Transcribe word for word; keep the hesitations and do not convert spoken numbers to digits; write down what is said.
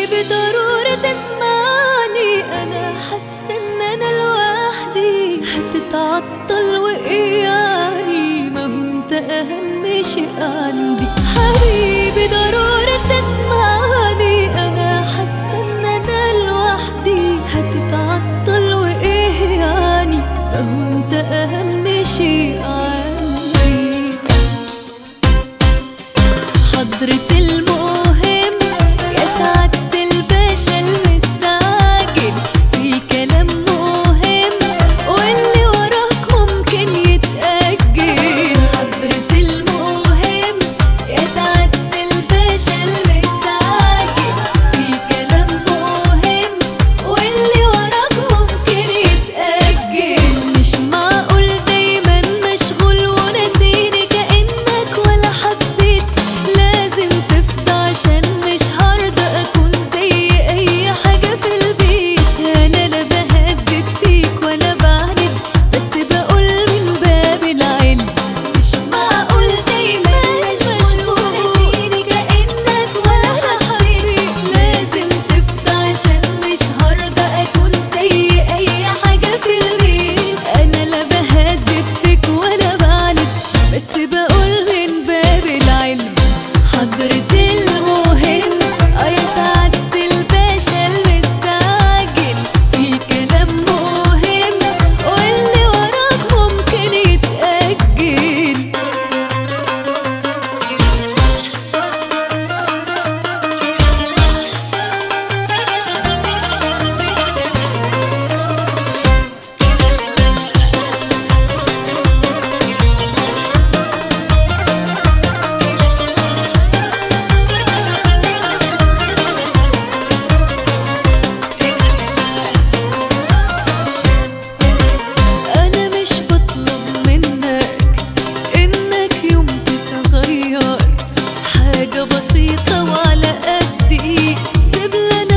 حبيبي ضروري تسمعني، انا حاسه ان انا لوحدي، هتتعطل واياني، ما هو انت اهم شيء عندي. حبيبي ضروري تسمعني، انا حاسه ان انا لوحدي، هتتعطل وايه يعني، ما هو انت اهم شيء عندي. حضرة المهم يا سعادة الباشا المستعجل، في كلام مهم واللي وراك ممكن يتأجل. حضرة المهم يا سعادة الباشا المستعجل، في كلام مهم واللي وراك ممكن يتأجل. مش معقول دايما مشغول وناسيني كأنك ولا حبيت، لازم تفضى عشان مش هرضى اكون زي اي حاجة في البيت. انا لا بهدد فيك ولا بعند، بس بقول من باب العلم. مش معقول دايما مشغول وناسيني كأنك ولا حبيت، لازم تفضى عشان مش هرضى اكون زي اي حاجة في البيت. انا لا بهدد فيك ولا بعند، بس بقول من باب العلم. حضرة المهم اه يا سعادة الباشا المستعجل، في كلام مهم واللي وراك ممكن يتأجل. أنا مش بطلب منك إنك يوم تتغير، حاجة بسيطة وعلى قدي، سيب لنا